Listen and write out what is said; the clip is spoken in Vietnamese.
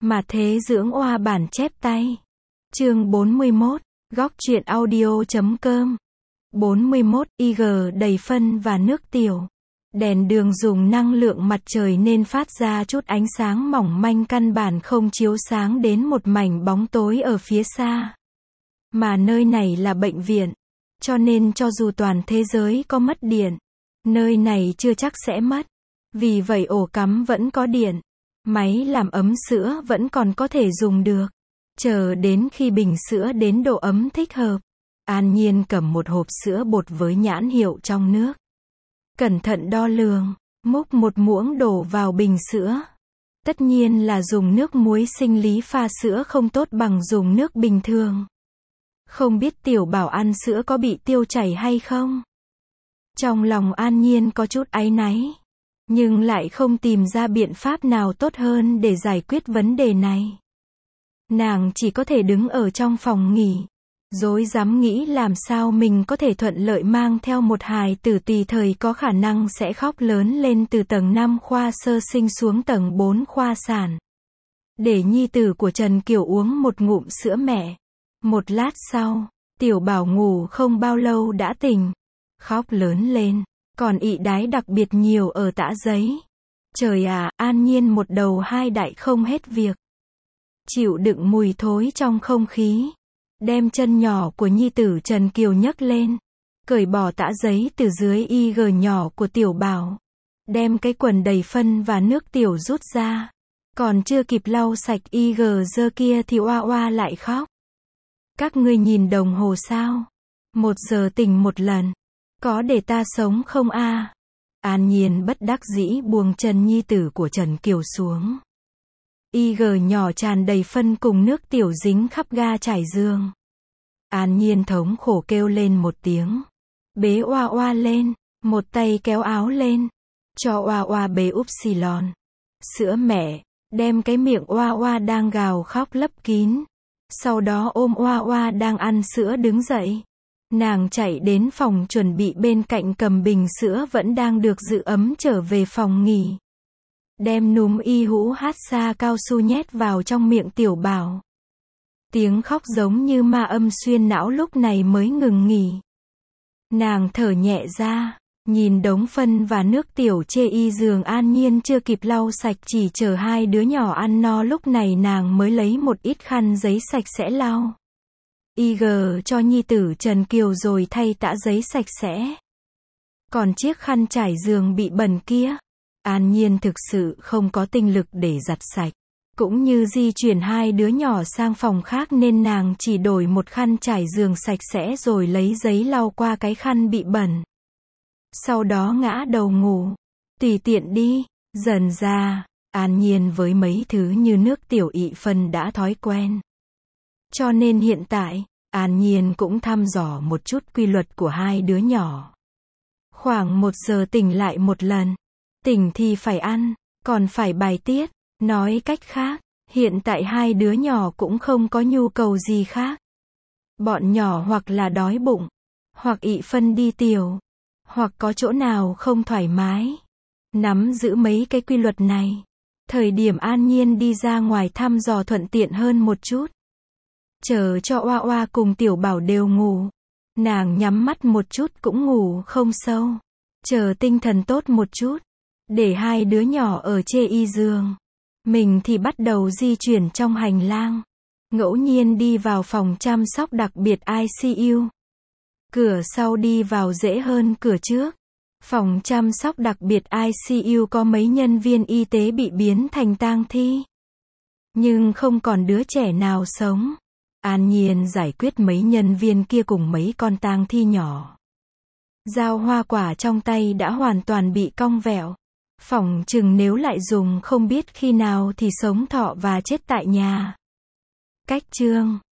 Mà thế dưỡng oa bản chép tay. Chương 41, góc truyện audio.com. 41, IG đầy phân và nước tiểu. Đèn đường dùng năng lượng mặt trời nên phát ra chút ánh sáng mỏng manh, căn bản không chiếu sáng đến một mảnh bóng tối ở phía xa. Mà nơi này là bệnh viện, cho nên cho dù toàn thế giới có mất điện, nơi này chưa chắc sẽ mất. Vì vậy ổ cắm vẫn có điện. Máy làm ấm sữa vẫn còn có thể dùng được. Chờ đến khi bình sữa đến độ ấm thích hợp, An Nhiên cầm một hộp sữa bột với nhãn hiệu trong nước. Cẩn thận đo lường, múc một muỗng đổ vào bình sữa. Tất nhiên là dùng nước muối sinh lý pha sữa không tốt bằng dùng nước bình thường. Không biết tiểu bảo ăn sữa có bị tiêu chảy hay không? Trong lòng An Nhiên có chút áy náy, nhưng lại không tìm ra biện pháp nào tốt hơn để giải quyết vấn đề này. Nàng chỉ có thể đứng ở trong phòng nghỉ, rối rắm nghĩ làm sao mình có thể thuận lợi mang theo một hài tử tùy thời có khả năng sẽ khóc lớn lên từ tầng 5 khoa sơ sinh xuống tầng 4 khoa sản. Để nhi tử của Trần Kiều uống một ngụm sữa mẹ. Một lát sau, tiểu bảo ngủ không bao lâu đã tỉnh, khóc lớn lên, còn ị đái đặc biệt nhiều ở tã giấy. Trời à, An Nhiên một đầu hai đại không hết việc. Chịu đựng mùi thối trong không khí, đem chân nhỏ của nhi tử Trần Kiều nhấc lên, cởi bỏ tã giấy từ dưới IG nhỏ của tiểu bảo, đem cái quần đầy phân và nước tiểu rút ra. Còn chưa kịp lau sạch IG dơ kia thì oa oa lại khóc. Các ngươi nhìn đồng hồ sao? 1 giờ tỉnh một lần. Có để ta sống không a? An Nhiên bất đắc dĩ buông chân nhi tử của Trần Kiều xuống. IG nhỏ tràn đầy phân cùng nước tiểu dính khắp ga trải giường. An Nhiên thống khổ kêu lên một tiếng. Bế oa oa lên, một tay kéo áo lên, cho oa oa bế upsilon. Sữa mẹ, đem cái miệng oa oa đang gào khóc lấp kín. Sau đó ôm oa oa đang ăn sữa đứng dậy. Nàng chạy đến phòng chuẩn bị bên cạnh cầm bình sữa vẫn đang được giữ ấm trở về phòng nghỉ. Đem núm y hũ hát xa cao su nhét vào trong miệng tiểu bảo. Tiếng khóc giống như ma âm xuyên não lúc này mới ngừng nghỉ. Nàng thở nhẹ ra, nhìn đống phân và nước tiểu chê y giường. An Nhiên chưa kịp lau sạch, chỉ chờ hai đứa nhỏ ăn no lúc này nàng mới lấy một ít khăn giấy sạch sẽ lau IG cho nhi tử Trần Kiều rồi thay tã giấy sạch sẽ. Còn chiếc khăn trải giường bị bẩn kia, An Nhiên thực sự không có tinh lực để giặt sạch, cũng như di chuyển hai đứa nhỏ sang phòng khác nên nàng chỉ đổi một khăn trải giường sạch sẽ rồi lấy giấy lau qua cái khăn bị bẩn. Sau đó ngã đầu ngủ. Tùy tiện đi. Dần ra, An Nhiên với mấy thứ như nước tiểu ị phân đã thói quen. Cho nên hiện tại, An Nhiên cũng thăm dò một chút quy luật của hai đứa nhỏ. Khoảng 1 giờ tỉnh lại một lần. Tỉnh thì phải ăn, còn phải bài tiết. Nói cách khác, hiện tại hai đứa nhỏ cũng không có nhu cầu gì khác. Bọn nhỏ hoặc là đói bụng, hoặc ị phân đi tiểu, hoặc có chỗ nào không thoải mái. Nắm giữ mấy cái quy luật này, thời điểm An Nhiên đi ra ngoài thăm dò thuận tiện hơn một chút. Chờ cho oa oa cùng tiểu bảo đều ngủ, nàng nhắm mắt một chút cũng ngủ không sâu. Chờ tinh thần tốt một chút, để hai đứa nhỏ ở chê y giường, mình thì bắt đầu di chuyển trong hành lang. Ngẫu nhiên đi vào phòng chăm sóc đặc biệt ICU. Cửa sau đi vào dễ hơn cửa trước. Phòng chăm sóc đặc biệt ICU có mấy nhân viên y tế bị biến thành tang thi, nhưng không còn đứa trẻ nào sống. An Nhiên giải quyết mấy nhân viên kia cùng mấy con tang thi nhỏ. Dao hoa quả trong tay đã hoàn toàn bị cong vẹo. Phỏng chừng nếu lại dùng không biết khi nào thì sống thọ và chết tại nhà. Cách chương